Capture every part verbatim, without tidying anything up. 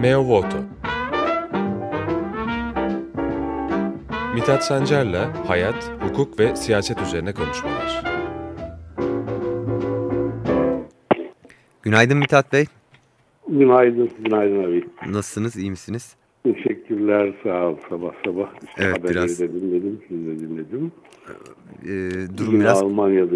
Meo Voto. Mithat Sancar'la hayat, hukuk ve siyaset üzerine konuşmalar. Günaydın Mithat Bey. Günaydın, günaydın abi. Nasılsınız, iyi misiniz? Teşekkürler, sağ ol. Sabah sabah işte evet, haberleri biraz... de dinledim, siz de dinledim. Ee, durum Yine biraz Almanya'da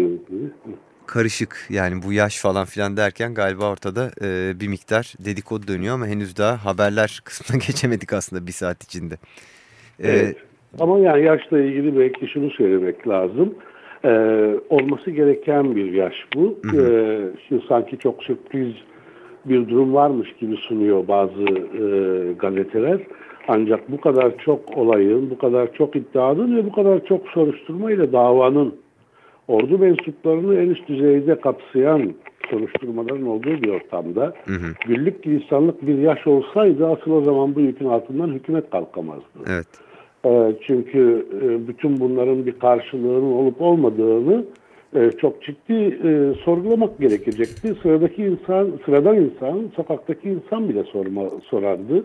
karışık. Yani bu yaş falan filan derken galiba ortada e, bir miktar dedikodu dönüyor ama henüz daha haberler kısmına geçemedik aslında bir saat içinde. Ee, evet. Ama yani yaşla ilgili belki şunu söylemek lazım. Ee, olması gereken bir yaş bu. Hı hı. Ee, şimdi sanki çok sürpriz bir durum varmış gibi sunuyor bazı e, gazeteler. Ancak bu kadar çok olayın, bu kadar çok iddianın ve bu kadar çok soruşturmayla davanın ordu mensuplarını en üst düzeyde kapsayan soruşturmaların olduğu bir ortamda hı hı. güllük gülistanlık bir yaş olsaydı asıl o zaman bu yükün altından hükümet kalkamazdı. Evet. E, çünkü e, bütün bunların bir karşılığının olup olmadığını e, çok ciddi e, sorgulamak gerekecekti. Sıradaki insan, sıradan insan, sokaktaki insan bile sorma, sorardı.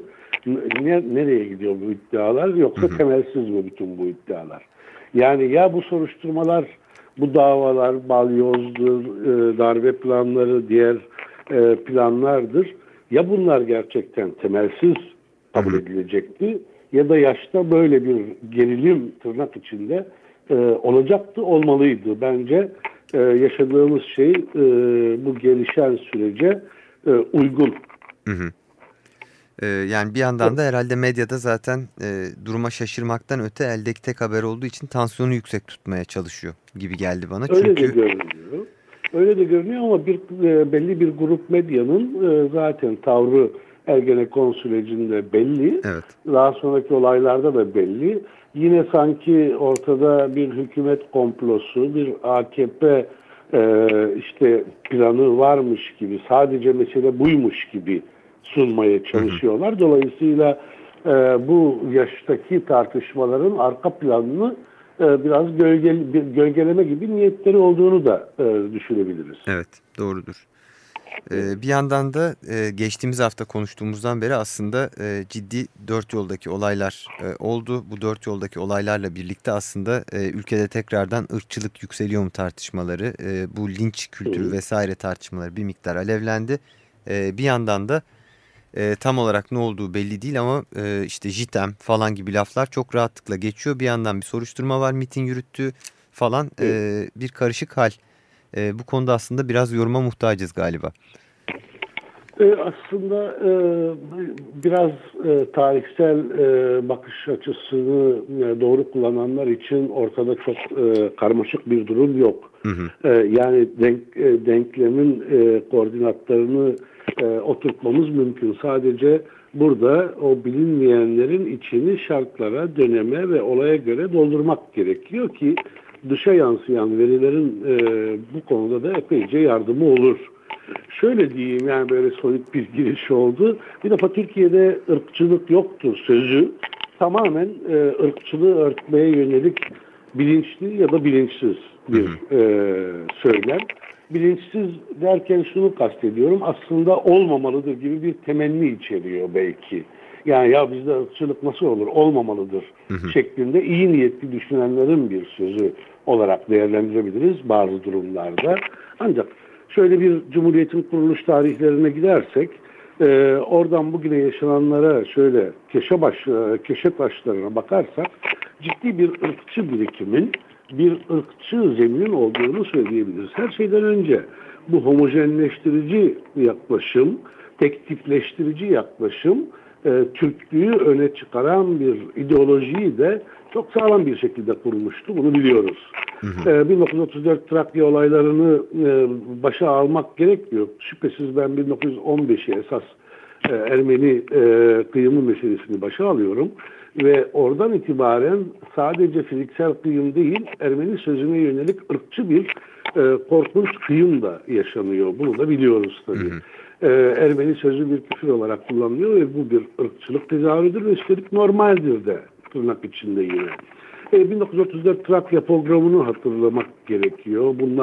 Ne, nereye gidiyor bu iddialar yoksa hı hı. temelsiz mi bütün bu iddialar? Yani ya bu soruşturmalar, bu davalar balyozdur, e, darbe planları, diğer e, planlardır. Ya bunlar gerçekten temelsiz kabul edilecekti ya da yaşta böyle bir gerilim tırnak içinde e, olacaktı, olmalıydı. Bence e, yaşadığımız şey e, bu gelişen sürece e, uygun. Hı hı. Yani bir yandan da herhalde medyada zaten e, duruma şaşırmaktan öte eldeki tek haber olduğu için tansiyonu yüksek tutmaya çalışıyor gibi geldi bana. Öyle Çünkü... de görünüyor. Öyle de görünüyor ama bir e, belli bir grup medyanın e, zaten tavrı Ergenekon sürecinde belli. Evet. Daha sonraki olaylarda da belli. Yine sanki ortada bir hükümet komplosu, bir A K P e, işte planı varmış gibi, sadece mesele buymuş gibi sunmaya çalışıyorlar. Hı hı. Dolayısıyla e, bu yaştaki tartışmaların arka planını e, biraz gölge, bir gölgeleme gibi niyetleri olduğunu da e, düşünebiliriz. Evet, doğrudur. Ee, bir yandan da e, geçtiğimiz hafta konuştuğumuzdan beri aslında e, ciddi dört yoldaki olaylar e, oldu. Bu dört yoldaki olaylarla birlikte aslında e, ülkede tekrardan ırkçılık yükseliyor mu tartışmaları, e, bu linç kültürü hı. vesaire tartışmaları bir miktar alevlendi. E, bir yandan da E, tam olarak ne olduğu belli değil ama e, işte JITEM falan gibi laflar çok rahatlıkla geçiyor. Bir yandan bir soruşturma var, MİT'in yürüttüğü falan e, bir karışık hal. E, bu konuda aslında biraz yoruma muhtacız galiba. E, aslında e, biraz e, tarihsel e, bakış açısını e, doğru kullananlar için ortada çok e, karmaşık bir durum yok. Hı hı. E, yani denk, e, denklemin e, koordinatlarını e, oturtmamız mümkün. Sadece burada o bilinmeyenlerin içini şartlara, döneme ve olaya göre doldurmak gerekiyor ki dışa yansıyan verilerin e, bu konuda da epeyce yardımı olur. Şöyle diyeyim, yani böyle soyut bir giriş oldu. Bir defa Türkiye'de ırkçılık yoktur sözü tamamen e, ırkçılığı örtmeye yönelik bilinçli ya da bilinçsiz bir e, söylem. Bilinçsiz derken şunu kastediyorum, aslında olmamalıdır gibi bir temenni içeriyor belki. Yani ya bizde ırkçılık nasıl olur, olmamalıdır hı hı. şeklinde iyi niyetli düşünenlerin bir sözü olarak değerlendirebiliriz bazı durumlarda. Ancak şöyle bir Cumhuriyet'in kuruluş tarihlerine gidersek, e, oradan bugüne yaşananlara şöyle köşe, baş, köşe taşlarına bakarsak ciddi bir ırkçı birikimin, bir ırkçı zeminin olduğunu söyleyebiliriz. Her şeyden önce bu homojenleştirici yaklaşım, tek tipleştirici yaklaşım, e, Türklüğü öne çıkaran bir ideolojiyi de çok sağlam bir şekilde kurmuştu. Bunu biliyoruz. Hı hı. E, bin dokuz yüz otuz dört Trakya olaylarını e, başa almak gerekmiyor. Şüphesiz ben bin dokuz yüz on beşi esas e, Ermeni e, kıyımı meselesini başa alıyorum. Ve oradan itibaren sadece fiziksel kıyım değil, Ermeni sözüne yönelik ırkçı bir e, korkunç kıyım da yaşanıyor. Bunu da biliyoruz tabii. Hı hı. E, Ermeni sözü bir küfür olarak kullanılıyor ve bu bir ırkçılık tezahürüdür ve üstelik normaldir de tırnak içinde yine. E, bin dokuz yüz otuz dört Trakya pogromunu hatırlamak gerekiyor. Bunlar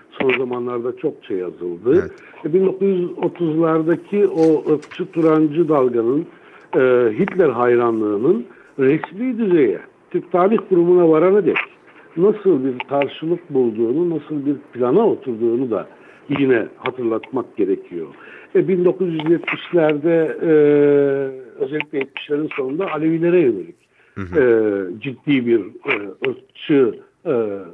son zamanlarda çokça yazıldı. Evet. bin dokuz yüz otuzlardaki o ırkçı Turancı dalganın, e, Hitler hayranlığının resmi düzeye, Türk Tarih Kurumu'na varana dek nasıl bir karşılık bulduğunu, nasıl bir plana oturduğunu da yine hatırlatmak gerekiyor. E, bin dokuz yüz yetmişlerde e, özellikle yetmişlerin sonunda Alevilere yönelik hı hı. E, ciddi bir e, ırkçı e,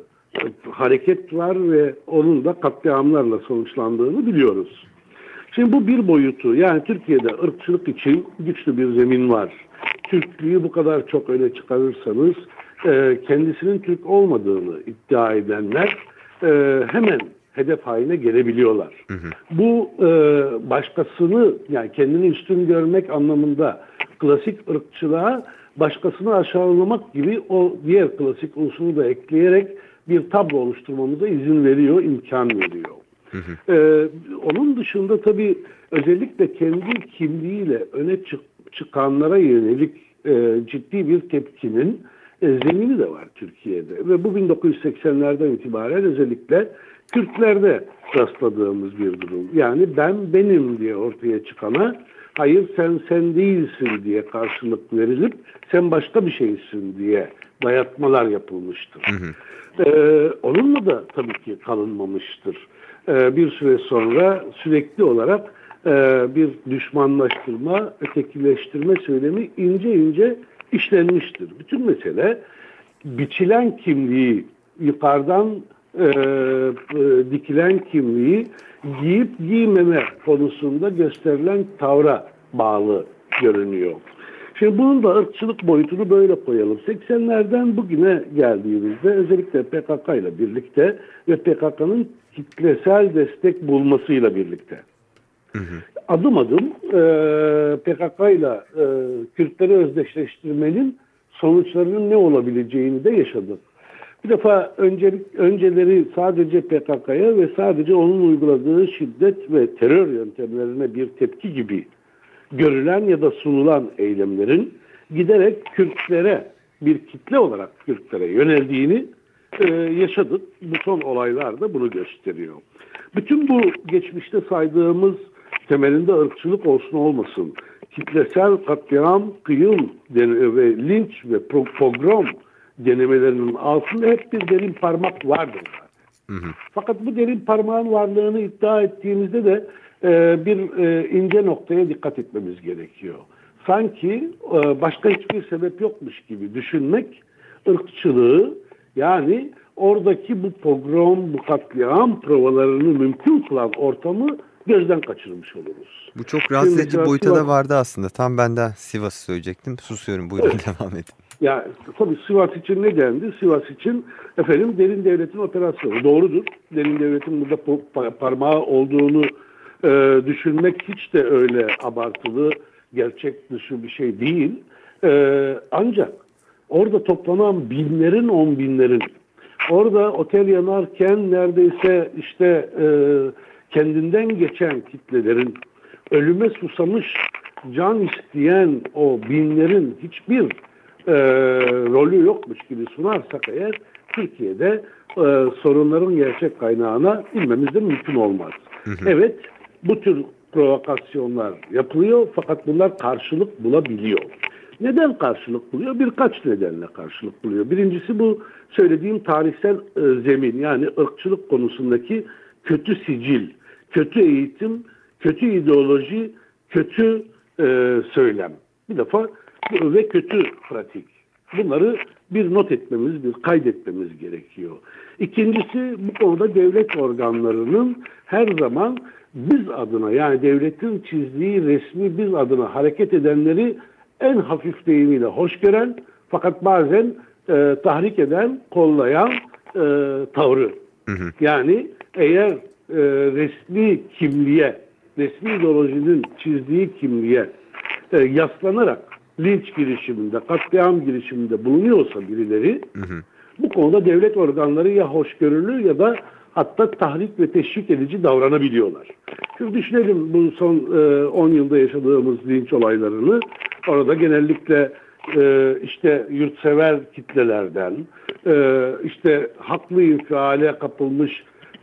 hareket var ve onun da katliamlarla sonuçlandığını biliyoruz. Şimdi bu bir boyutu, yani Türkiye'de ırkçılık için güçlü bir zemin var. Türklüğü bu kadar çok öne çıkarırsanız e, kendisinin Türk olmadığını iddia edenler e, hemen hedef haline gelebiliyorlar. Hı hı. Bu e, başkasını, yani kendini üstün görmek anlamında klasik ırkçılığa başkasını aşağılamak gibi o diğer klasik unsuru da ekleyerek bir tablo oluşturmamıza izin veriyor, imkan veriyor. Hı hı. Ee, onun dışında tabii özellikle kendi kimliğiyle öne çık çıkanlara yönelik e, ciddi bir tepkinin e, zemini de var Türkiye'de. Ve bu bin dokuz yüz seksenlerden itibaren özellikle Kürtlerde rastladığımız bir durum. Yani ben benim diye ortaya çıkana, hayır sen sen değilsin diye karşılık verilip sen başka bir şeysin diye dayatmalar yapılmıştır. Hı hı. Ee, onunla da tabii ki kalınmamıştır. Ee, bir süre sonra sürekli olarak e, bir düşmanlaştırma, ötekileştirme söylemi ince ince işlenmiştir. Bütün mesele biçilen kimliği, yukarıdan e, e, dikilen kimliği giyip giymeme konusunda gösterilen tavra bağlı görünüyor. Şimdi bunun da ırkçılık boyutunu böyle koyalım. seksenlerden bugüne geldiğimizde özellikle P K K ile birlikte ve P K K'nın kitlesel destek bulmasıyla birlikte hı hı. adım adım e, P K K ile e, Kürtleri özdeşleştirmenin sonuçlarının ne olabileceğini de yaşadık. Bir defa öncelik, önceleri sadece P K K'ya ve sadece onun uyguladığı şiddet ve terör yöntemlerine bir tepki gibi görülen ya da sunulan eylemlerin giderek Kürtlere, bir kitle olarak Kürtlere yöneldiğini e, yaşadık. Bu son olaylar da bunu gösteriyor. Bütün bu geçmişte saydığımız temelinde ırkçılık olsun olmasın, kitlesel katliam, kıyım ve linç ve pogrom denemelerinin altında hep bir derin parmak vardır. Hı hı. Fakat bu derin parmağın varlığını iddia ettiğimizde de e, bir e, ince noktaya dikkat etmemiz gerekiyor. Sanki e, başka hiçbir sebep yokmuş gibi düşünmek ırkçılığı, yani oradaki bu pogrom, bu katliam provalarını mümkün kılan ortamı gözden kaçırmış oluruz. Bu çok rahatsız edici boyuta da vardı aslında. Tam ben de Sivas'ı söyleyecektim. Susuyorum, buyurun evet. Devam edin. Ya tabii Sivas için ne dendi? Sivas için efendim derin devletin operasyonu. Doğrudur. Derin devletin burada parmağı olduğunu e, düşünmek hiç de öyle abartılı, gerçek dışı bir şey değil. E, ancak orada toplanan binlerin, on binlerin, orada otel yanarken neredeyse işte e, kendinden geçen kitlelerin, ölüme susamış, can isteyen o binlerin hiçbir e, rolü yokmuş gibi sunarsak eğer, Türkiye'de e, sorunların gerçek kaynağına inmemiz de mümkün olmaz. Hı hı. Evet, bu tür provokasyonlar yapılıyor fakat bunlar karşılık bulabiliyor. Neden karşılık buluyor? Birkaç nedenle karşılık buluyor. Birincisi bu söylediğim tarihsel e, zemin, yani ırkçılık konusundaki kötü sicil, kötü eğitim, kötü ideoloji, kötü e, söylem. Bir defa ve kötü pratik. Bunları bir not etmemiz, bir kaydetmemiz gerekiyor. İkincisi, bu konuda devlet organlarının her zaman biz adına, yani devletin çizdiği resmi biz adına hareket edenleri en hafif deyimiyle hoş gören fakat bazen e, tahrik eden, kollayan e, tavrı. Hı hı. Yani eğer e, resmi kimliğe, resmi ideolojinin çizdiği kimliğe e, yaslanarak linç girişiminde, katliam girişiminde bulunuyorsa birileri, hı hı. bu konuda devlet organları ya hoşgörülü ya da hatta tahrik ve teşvik edici davranabiliyorlar. Şimdi düşünelim bu son on yılda yaşadığımız linç olaylarını. Orada genellikle e, işte yurtsever kitlelerden, e, işte haklı infiale kapılmış e,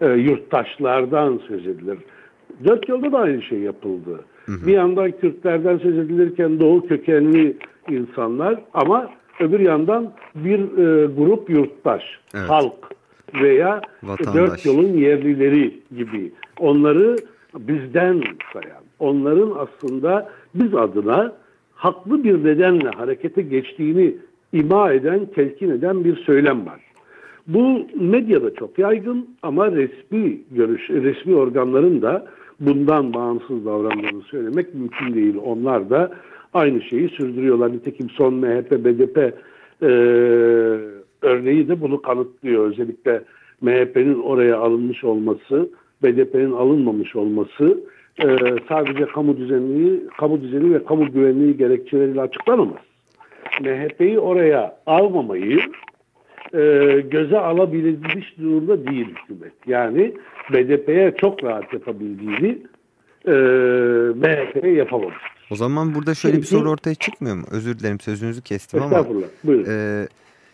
e, yurttaşlardan söz edilir. Dört yolda da aynı şey yapıldı. Hı hı. Bir yandan Kürtlerden söz edilirken Doğu kökenli insanlar ama öbür yandan bir e, grup yurttaş, evet. halk veya vatandaş. Dört yolun yerlileri gibi onları bizden sayan, onların aslında biz adına haklı bir nedenle harekete geçtiğini ima eden, telkin eden bir söylem var. Bu medyada çok yaygın ama resmi görüş, resmi organların da bundan bağımsız davrandığını söylemek mümkün değil. Onlar da aynı şeyi sürdürüyorlar. Nitekim son M H P B D P e, örneği de bunu kanıtlıyor. Özellikle M H P'nin oraya alınmış olması, B D P'nin alınmamış olması e, sadece kamu düzenliği, kamu düzeni ve kamu güvenliği gerekçeleriyle açıklanamaz. M H P'yi oraya almamayı e, göze alabilmiş durumda değil hükümet. Yani B D P'ye çok rahat yapabildiğini e, M H P'ye yapamamıştır. O zaman burada şöyle Çünkü, bir soru ortaya çıkmıyor mu? Özür dilerim sözünüzü kestim ama. Estağfurullah. Buyurun. E,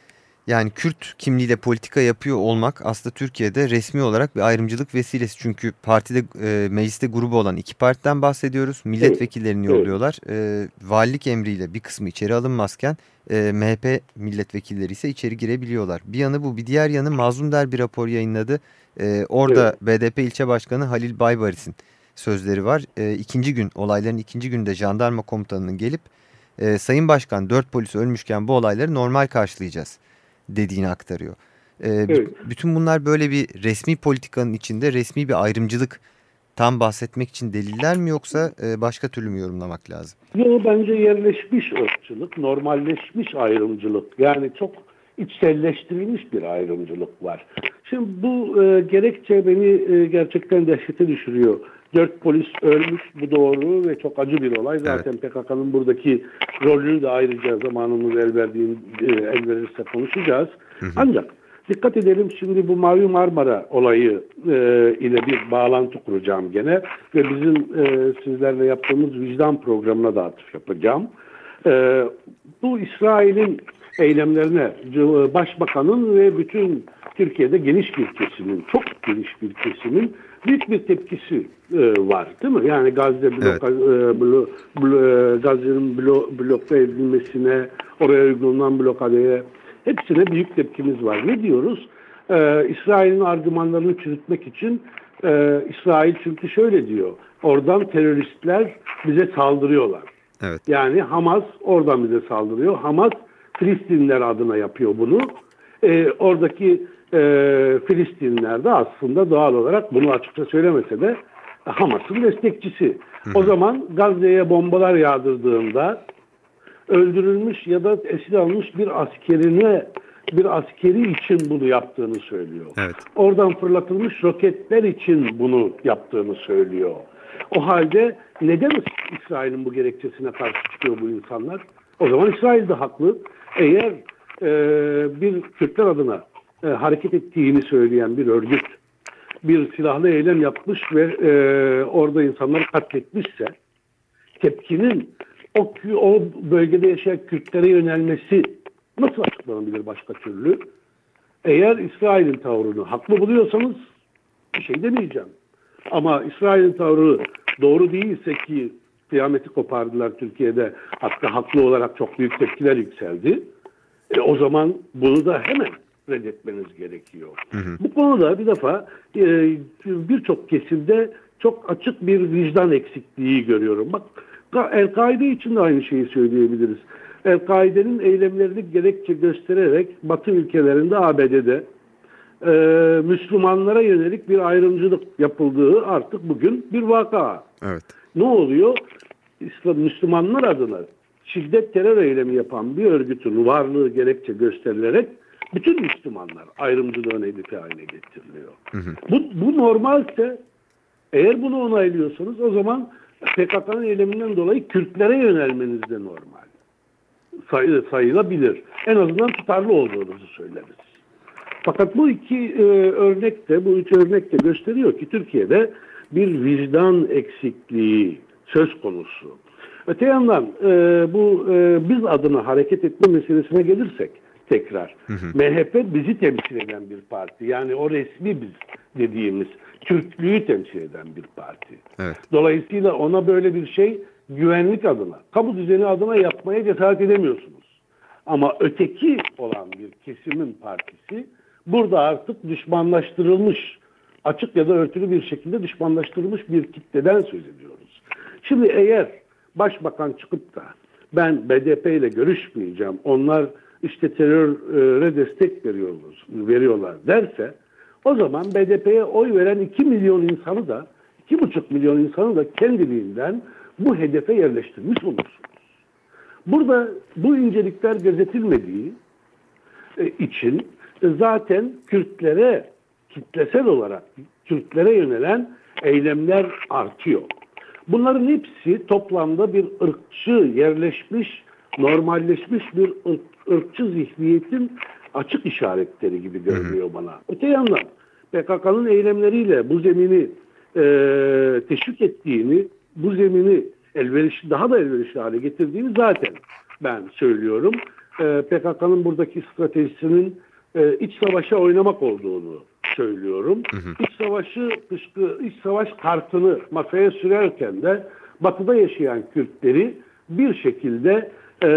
Yani Kürt kimliğiyle politika yapıyor olmak aslında Türkiye'de resmi olarak bir ayrımcılık vesilesi. Çünkü partide, e, mecliste grubu olan iki partiden bahsediyoruz. Milletvekillerini evet. yolluyorlar. E, valilik emriyle bir kısmı içeri alınmazken e, M H P milletvekilleri ise içeri girebiliyorlar. Bir yanı bu, bir diğer yanı Mazlum Der bir rapor yayınladı. E, orada evet. B D P ilçe başkanı Halil Baybaris'in sözleri var. E, ikinci gün, olayların ikinci günde jandarma komutanının gelip e, Sayın Başkan dört polis ölmüşken bu olayları normal karşılayacağız dediğini aktarıyor. Ee, evet. Bütün bunlar böyle bir resmi politikanın içinde resmi bir ayrımcılık tam bahsetmek için deliller mi yoksa e, başka türlü mü yorumlamak lazım? Yok, bence yerleşmiş ırkçılık, normalleşmiş ayrımcılık. Yani çok içselleştirilmiş bir ayrımcılık var. Şimdi bu e, gerekçe beni e, gerçekten dehşete düşürüyor. Dört polis ölmüş, bu doğru ve çok acı bir olay. Zaten evet. P K K'nın buradaki rolünü de ayrıca zamanımız el, verdiğin, el verirse konuşacağız. Hı hı. Ancak dikkat edelim, şimdi bu Mavi Marmara olayı e, ile bir bağlantı kuracağım gene ve bizim e, sizlerle yaptığımız vicdan programına da atıf yapacağım. E, bu İsrail'in eylemlerine Başbakanın ve bütün Türkiye'de geniş bir kesimin, çok geniş bir kesimin büyük bir tepkisi e, var, değil mi? Yani Gazze blok, evet. e, blo, blo, Gazze'nin blo, blokta edilmesine, oraya uygulanan blokadeye, hepsine büyük tepkimiz var. Ne diyoruz? Ee, İsrail'in argümanlarını çürütmek için e, İsrail çünkü şöyle diyor, oradan teröristler bize saldırıyorlar. Evet. Yani Hamas oradan bize saldırıyor. Hamas Filistinliler adına yapıyor bunu. Ee, oradaki e, Filistinliler de aslında doğal olarak bunu açıkça söylemese de Hamas'ın destekçisi. Hı hı. O zaman Gazze'ye bombalar yağdırdığında öldürülmüş ya da esir almış bir askerine, bir askeri için bunu yaptığını söylüyor. Evet. Oradan fırlatılmış roketler için bunu yaptığını söylüyor. O halde neden İsrail'in bu gerekçesine karşı çıkıyor bu insanlar? O zaman İsrail de haklı. Eğer e, bir Kürtler adına e, hareket ettiğini söyleyen bir örgüt bir silahlı eylem yapmış ve e, orada insanları katletmişse, tepkinin o, o bölgede yaşayan Kürtlere yönelmesi nasıl açıklanabilir başka türlü? Eğer İsrail'in tavrını haklı buluyorsanız bir şey demeyeceğim. Ama İsrail'in tavrı doğru değilse, ki kıyameti kopardılar Türkiye'de, hatta haklı olarak çok büyük tepkiler yükseldi. E, o zaman bunu da hemen reddetmeniz gerekiyor. Hı hı. Bu konuda bir defa e, birçok kesimde çok açık bir vicdan eksikliği görüyorum. Bak, El-Kaide için de aynı şeyi söyleyebiliriz. El-Kaide'nin eylemlerini gerekçe göstererek Batı ülkelerinde, A B D'de e, Müslümanlara yönelik bir ayrımcılık yapıldığı artık bugün bir vaka. Evet. Ne oluyor? İslam, Müslümanlar adına şiddet terör eylemi yapan bir örgütün varlığı gerekçe gösterilerek bütün Müslümanlar ayrımcılığın hedefi haline getiriliyor. Hı hı. Bu, bu normalse, eğer bunu onaylıyorsanız, o zaman P K K'nın eyleminden dolayı Kürtlere yönelmeniz de normal. Say, sayılabilir. En azından tutarlı olduğunuzu söyleriz. Fakat bu iki e, örnek de, bu üç örnek de gösteriyor ki Türkiye'de bir vicdan eksikliği söz konusu. Öte yandan e, bu e, biz adına hareket etme meselesine gelirsek, tekrar. Hı hı. M H P bizi temsil eden bir parti. Yani o resmi biz dediğimiz Türklüğü temsil eden bir parti. Evet. Dolayısıyla ona böyle bir şey güvenlik adına, kamu düzeni adına yapmaya cesaret edemiyorsunuz. Ama öteki olan bir kesimin partisi burada artık düşmanlaştırılmış, açık ya da örtülü bir şekilde düşmanlaştırılmış bir kitleden söz ediyoruz. Şimdi eğer başbakan çıkıp da ben B D P ile görüşmeyeceğim, onlar işte teröre destek veriyorlar, veriyorlar derse, o zaman B D P'ye oy veren iki milyon insanı da, iki buçuk milyon insanı da kendiliğinden bu hedefe yerleştirmiş olursunuz. Burada bu incelikler gözetilmediği için zaten Kürtlere, kitlesel olarak Kürtlere yönelen eylemler artıyor. Bunların hepsi toplamda bir ırkçı, yerleşmiş, normalleşmiş bir ırk, ırkçı zihniyetin açık işaretleri gibi görünüyor bana. Öte yandan P K K'nın eylemleriyle bu zemini e, teşvik ettiğini, bu zemini elverişli, daha da elverişli hale getirdiğini zaten ben söylüyorum. E, P K K'nın buradaki stratejisinin e, iç savaşa oynamak olduğunu söylüyorum. Hı hı. İç savaşı, dışkı, iç savaş kartını masaya sürerken de Batı'da yaşayan Kürtleri bir şekilde e,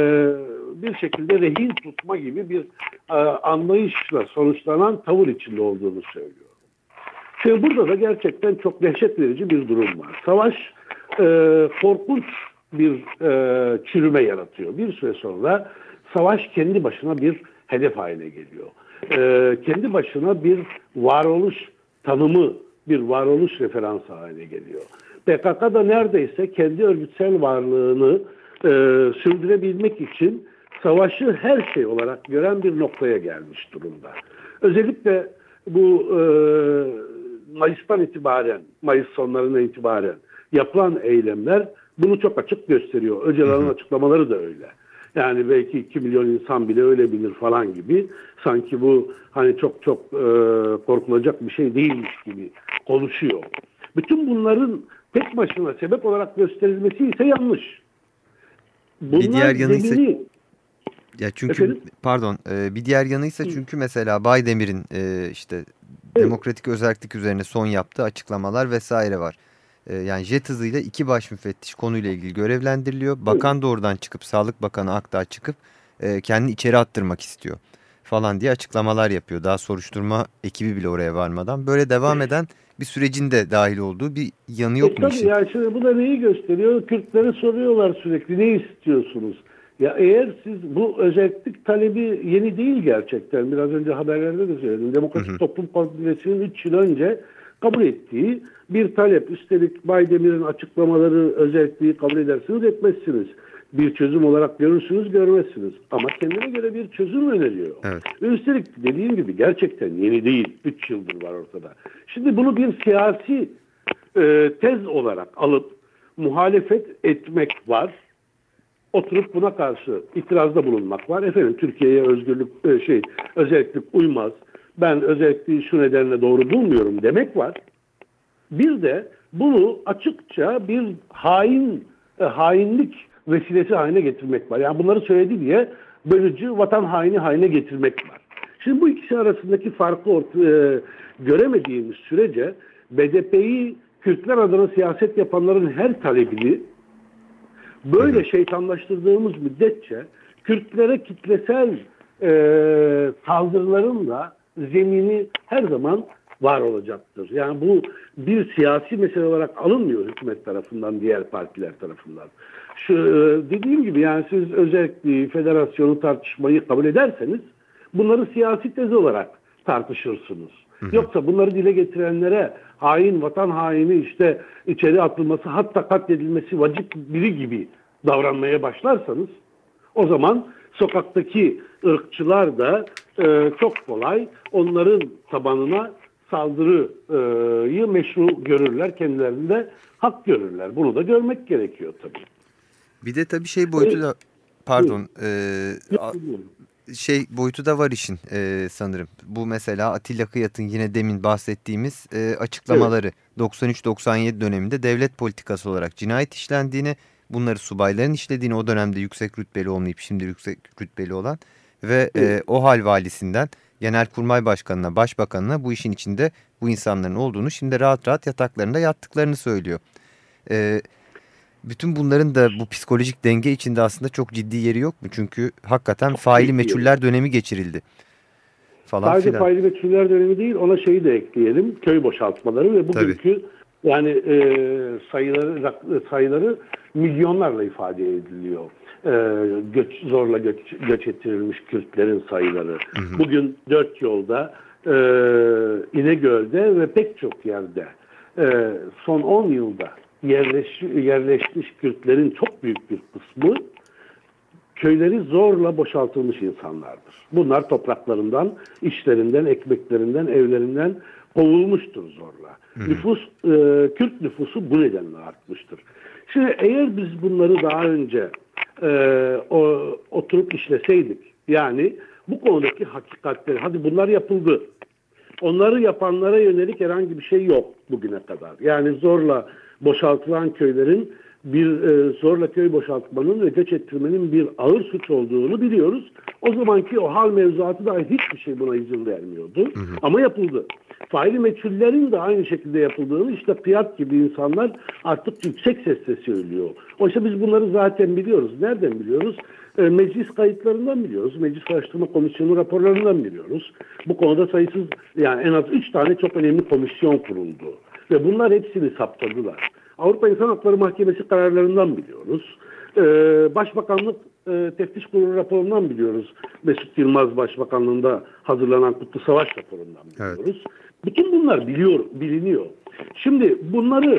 bir şekilde rehin tutma gibi bir e, anlayışla sonuçlanan tavır içinde olduğunu söylüyorum. Şimdi burada da gerçekten çok dehşet verici bir durum var. Savaş e, korkunç bir e, çürüme yaratıyor. Bir süre sonra savaş kendi başına bir hedef haline geliyor. E, kendi başına bir varoluş tanımı, bir varoluş referansı haline geliyor. P K K da neredeyse kendi örgütsel varlığını e, sürdürebilmek için savaşı her şey olarak gören bir noktaya gelmiş durumda. Özellikle bu e, Mayıs'tan itibaren, Mayıs sonlarına itibaren yapılan eylemler bunu çok açık gösteriyor. Öcalan'ın açıklamaları da öyle. Yani belki iki milyon insan bile öyle bilir falan gibi. Sanki bu hani çok çok e, korkulacak bir şey değilmiş gibi konuşuyor. Bütün bunların tek başına sebep olarak gösterilmesi ise yanlış. Bunlar bir diğer yanı ise zemini... ya çünkü Efendim? pardon e, bir diğer yanı ise çünkü mesela Baydemir'in e, işte evet. demokratik özellik üzerine son yaptığı açıklamalar vesaire var. E, yani jet hızıyla iki baş müfettiş konuyla ilgili görevlendiriliyor. Bakan evet. doğrudan çıkıp Sağlık Bakanı Akdağ çıkıp e, kendini içeri attırmak istiyor falan diye açıklamalar yapıyor. Daha soruşturma ekibi bile oraya varmadan. Böyle devam eden bir sürecin de dahil olduğu bir yanı yok e, mu işin? Yani şimdi bu da neyi gösteriyor? Kürtlere soruyorlar sürekli ne istiyorsunuz? Ya eğer siz bu özellik talebi yeni değil gerçekten. Biraz önce haberlerde de söyledim. Demokratik hı hı. Toplum Kongresi'nin üç yıl önce kabul ettiği bir talep. Üstelik Baydemir'in açıklamaları özelliği kabul edersiniz etmezsiniz. Bir çözüm olarak görürsünüz görmezsiniz. Ama kendine göre bir çözüm öneriyor. Evet. Ve üstelik dediğim gibi gerçekten yeni değil. üç yıldır var ortada. Şimdi bunu bir siyasi e, tez olarak alıp muhalefet etmek var. Oturup buna karşı itirazda bulunmak var. Efendim Türkiye'ye özgürlük e, şey özellik uymaz. Ben özelliği şu nedenle doğru bulmuyorum demek var. Bir de bunu açıkça bir hain e, hainlik vesilesi haline getirmek var. Yani bunları söyledi diye bölücü vatan haini haline getirmek var. Şimdi bu ikisi arasındaki farkı orta, e, göremediğimiz sürece B D P'yi Kürtler adına siyaset yapanların her talebini böyle evet. şeytanlaştırdığımız müddetçe Kürtlere kitlesel e, saldırıların da zemini her zaman var olacaktır. Yani bu bir siyasi mesele olarak alınmıyor hükümet tarafından, diğer partiler tarafından. Şu dediğim gibi yani siz özellikle federasyonu tartışmayı kabul ederseniz bunları siyasi tez olarak tartışırsınız. Hı hı. Yoksa bunları dile getirenlere hain, vatan haini işte içeri atılması hatta katledilmesi vacip biri gibi davranmaya başlarsanız o zaman sokaktaki ırkçılar da e, çok kolay onların tabanına saldırıyı meşru görürler, kendilerinde hak görürler. Bunu da görmek gerekiyor tabii. Bir de tabii şey boyutu da pardon e, şey boyutu da var işin e, sanırım. Bu mesela Atilla Kıyat'ın yine demin bahsettiğimiz e, açıklamaları evet. doksan üç doksan yedi döneminde devlet politikası olarak cinayet işlendiğini, bunları subayların işlediğini, o dönemde yüksek rütbeli olmayıp şimdi yüksek rütbeli olan ve e, o hal valisinden Genelkurmay Başkanı'na, Başbakanı'na bu işin içinde bu insanların olduğunu, şimdi rahat rahat yataklarında yattıklarını söylüyor. E, bütün bunların da bu psikolojik denge içinde aslında çok ciddi yeri yok mu? Çünkü hakikaten Çok faili meçhuller dönemi geçirildi. Falan Sadece filan. faili meçhuller dönemi değil, ona şeyi de ekleyelim. Köy boşaltmaları ve bugünkü Tabii. yani e, sayıları sayıları milyonlarla ifade ediliyor. E, göç, zorla göç, göç ettirilmiş Kürtlerin sayıları. Hı hı. Bugün dört yolda, e, İnegöl'de ve pek çok yerde e, son on yılda yerleş, yerleşmiş Kürtlerin çok büyük bir kısmı köyleri zorla boşaltılmış insanlardır. Bunlar topraklarından, işlerinden, ekmeklerinden, evlerinden kovulmuştur zorla. Hmm. Nüfus, e, Kürt nüfusu bu nedenle artmıştır. Şimdi eğer biz bunları daha önce e, o, oturup işleseydik, yani bu konudaki hakikatleri, hadi bunlar yapıldı. Onları yapanlara yönelik herhangi bir şey yok bugüne kadar. Yani zorla boşaltılan köylerin bir e, zorla köy boşaltmanın ve göç ettirmenin bir ağır suç olduğunu biliyoruz. O zamanki o hal mevzuatı da hiçbir şey buna izin vermiyordu. Hı hı. Ama yapıldı. Faili meçhullerin de aynı şekilde yapıldığını işte Piyat gibi insanlar artık yüksek sesle söylüyor. Oysa biz bunları zaten biliyoruz. Nereden biliyoruz? E, meclis kayıtlarından biliyoruz. Meclis Araştırma Komisyonu raporlarından biliyoruz. Bu konuda sayısız, yani en az üç tane çok önemli komisyon kuruldu. Ve bunlar hepsini saptadılar. Avrupa İnsan Hakları Mahkemesi kararlarından biliyoruz. Ee, Başbakanlık e, Teftiş Kurulu raporundan biliyoruz. Mesut Yılmaz Başbakanlığında hazırlanan Kutlu Savaş raporundan biliyoruz. Evet. Bütün bunlar biliyor, biliniyor. Şimdi bunları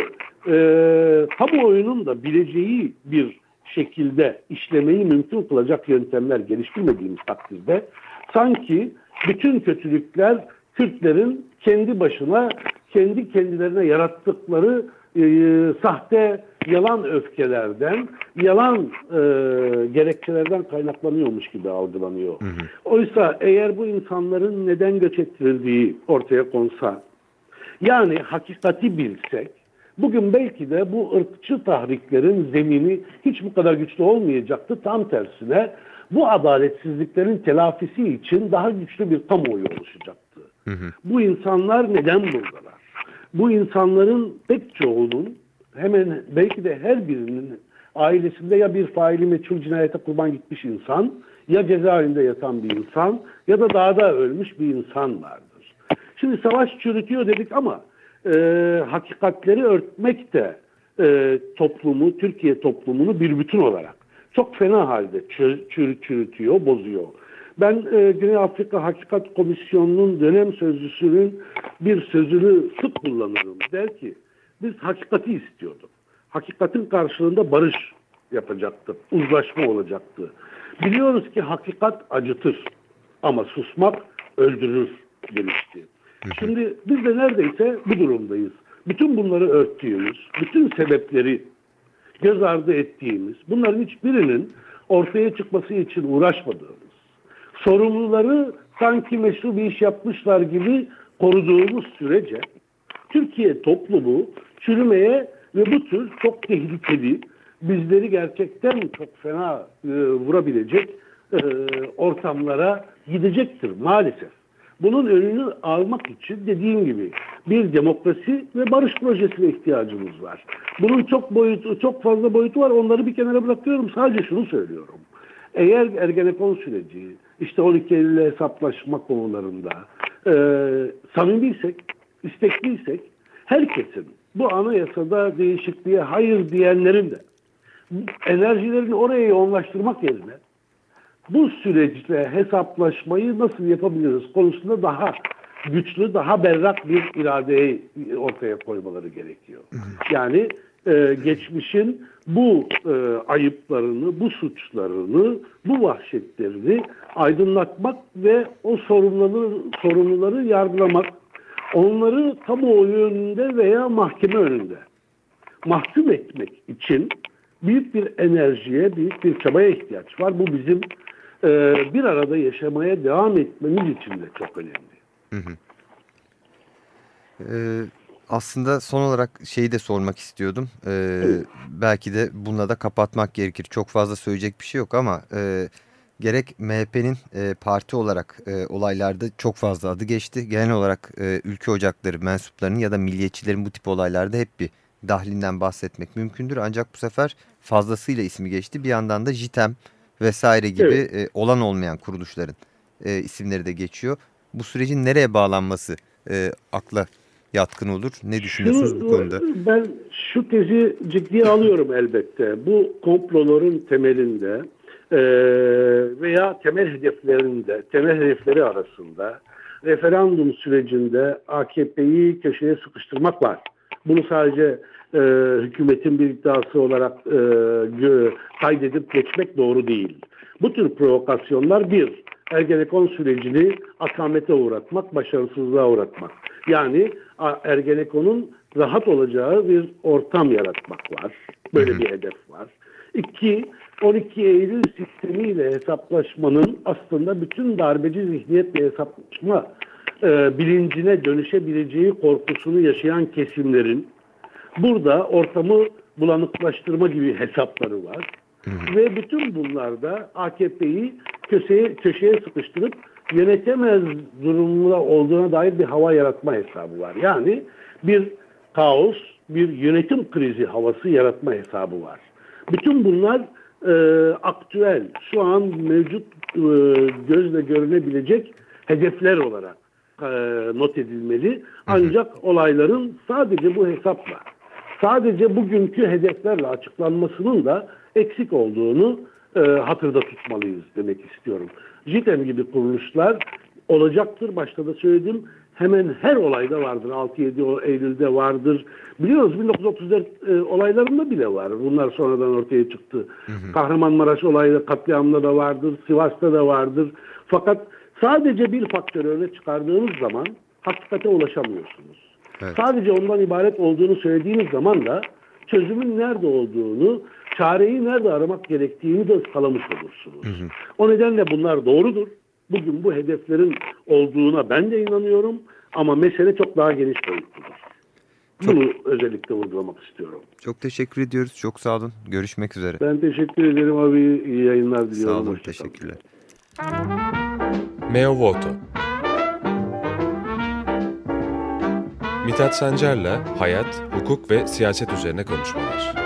e, kamuoyunun da bileceği bir şekilde işlemeyi mümkün kılacak yöntemler geliştirmediğimiz takdirde sanki bütün kötülükler Kürtlerin kendi başına, kendi kendilerine yarattıkları e, sahte, yalan öfkelerden, yalan e, gerekçelerden kaynaklanıyormuş gibi algılanıyor. Hı hı. Oysa eğer bu insanların neden göç ettirildiği ortaya konsa, yani hakikati bilsek, bugün belki de bu ırkçı tahriklerin zemini hiç bu kadar güçlü olmayacaktı. Tam tersine bu adaletsizliklerin telafisi için daha güçlü bir kamuoyu oluşacaktı. Hı hı. Bu insanlar neden buradalar? Bu insanların pek çoğunun, hemen belki de her birinin ailesinde ya bir faili meçhul cinayete kurban gitmiş insan, ya cezaevinde yatan bir insan, ya da dağda ölmüş bir insan vardır. Şimdi savaş çürütüyor dedik ama e, hakikatleri örtmek de e, toplumu, Türkiye toplumunu bir bütün olarak çok fena halde çür, çür, çürütüyor, bozuyor. Ben e, Güney Afrika Hakikat Komisyonu'nun dönem sözcüsünün bir sözünü sık kullanırım. Der ki, biz hakikati istiyorduk. Hakikatin karşılığında barış yapacaktık, uzlaşma olacaktı. Biliyoruz ki hakikat acıtır ama susmak öldürür demişti. Şimdi biz de neredeyse bu durumdayız. Bütün bunları örttüğümüz, bütün sebepleri göz ardı ettiğimiz, bunların hiçbirinin ortaya çıkması için uğraşmadığımız, sorumluları sanki meşru bir iş yapmışlar gibi koruduğumuz sürece Türkiye toplumu çürümeye ve bu tür çok tehlikeli, bizleri gerçekten çok fena e, vurabilecek e, ortamlara gidecektir maalesef. Bunun önünü almak için dediğim gibi bir demokrasi ve barış projesine ihtiyacımız var. Bunun çok boyutu, çok fazla boyutu var. Onları bir kenara bırakıyorum. Sadece şunu söylüyorum. Eğer Ergenekon süreci, işte on iki Eylül hesaplaşma konularında e, samimiysek, istekliysek, herkesin bu anayasada değişikliğe hayır diyenlerin de enerjilerini oraya yoğunlaştırmak yerine bu süreçte hesaplaşmayı nasıl yapabiliriz konusunda daha güçlü, daha berrak bir iradeyi ortaya koymaları gerekiyor. Yani e, geçmişin bu e, ayıplarını, bu suçlarını, bu vahşetlerini aydınlatmak ve o sorumluları, sorumluları yargılamak, onları kamuoyu önünde veya mahkeme önünde mahkum etmek için büyük bir enerjiye, büyük bir çabaya ihtiyaç var. Bu bizim e, bir arada yaşamaya devam etmemiz için de çok önemli. Hı hı. Ee, aslında son olarak şeyi de sormak istiyordum. Ee, belki de bununla da kapatmak gerekir. Çok fazla söyleyecek bir şey yok ama e, gerek M H P'nin e, parti olarak e, olaylarda çok fazla adı geçti. Genel olarak e, ülke ocakları mensuplarının ya da milliyetçilerin bu tip olaylarda hep bir dahlinden bahsetmek mümkündür. Ancak bu sefer fazlasıyla ismi geçti. Bir yandan da JITEM vesaire gibi Evet. e, olan olmayan kuruluşların e, isimleri de geçiyor. Bu sürecin nereye bağlanması e, akla yatkın olur? Ne düşünüyorsunuz bu konuda? Ben şu tezi ciddiye alıyorum elbette. Bu komploların temelinde e, veya temel hedeflerinde, temel hedefleri arasında referandum sürecinde A K P'yi köşeye sıkıştırmak var. Bunu sadece e, hükümetin bir iddiası olarak e, gö, kaydedip geçmek doğru değil. Bu tür provokasyonlar bir, Ergenekon sürecini akamete uğratmak, başarısızlığa uğratmak. Yani Ergenekon'un rahat olacağı bir ortam yaratmak var. Böyle bir hedef var. İki, on iki Eylül sistemiyle hesaplaşmanın aslında bütün darbeci zihniyetle hesaplaşma e, bilincine dönüşebileceği korkusunu yaşayan kesimlerin burada ortamı bulanıklaştırma gibi hesapları var. Ve bütün bunlarda A K P'yi köşeye, köşeye sıkıştırıp yönetemez durumda olduğuna dair bir hava yaratma hesabı var. Yani bir kaos, bir yönetim krizi havası yaratma hesabı var. Bütün bunlar e, aktüel, şu an mevcut e, gözle görünebilecek hedefler olarak e, not edilmeli. Ancak olayların sadece bu hesapla, sadece bugünkü hedeflerle açıklanmasının da eksik olduğunu e, hatırda tutmalıyız demek istiyorum. JITEM gibi kuruluşlar olacaktır. Başta da söyledim. Hemen her olayda vardır. altı yedi Eylül'de vardır. Biliyoruz bin dokuz yüz otuz dört e, olaylarında bile var. Bunlar sonradan ortaya çıktı. Hı hı. Kahramanmaraş olayı katliamında da vardır. Sivas'ta da vardır. Fakat sadece bir faktörü öne çıkardığınız zaman hakikate ulaşamıyorsunuz. Evet. Sadece ondan ibaret olduğunu söylediğiniz zaman da çözümün nerede olduğunu, çareyi nerede aramak gerektiğini de ıskalamış olursunuz. Hı hı. O nedenle bunlar doğrudur. Bugün bu hedeflerin olduğuna ben de inanıyorum ama mesele çok daha geniş boyutludur. Çok, Bunu özellikle vurgulamak istiyorum. Çok teşekkür ediyoruz. Çok sağ olun. Görüşmek üzere. Ben teşekkür ederim abi. İyi yayınlar diliyorum. Sağ olun. Teşekkürler. Meo Voto Mithat Sancar'la hayat, hukuk ve siyaset üzerine konuşmalar.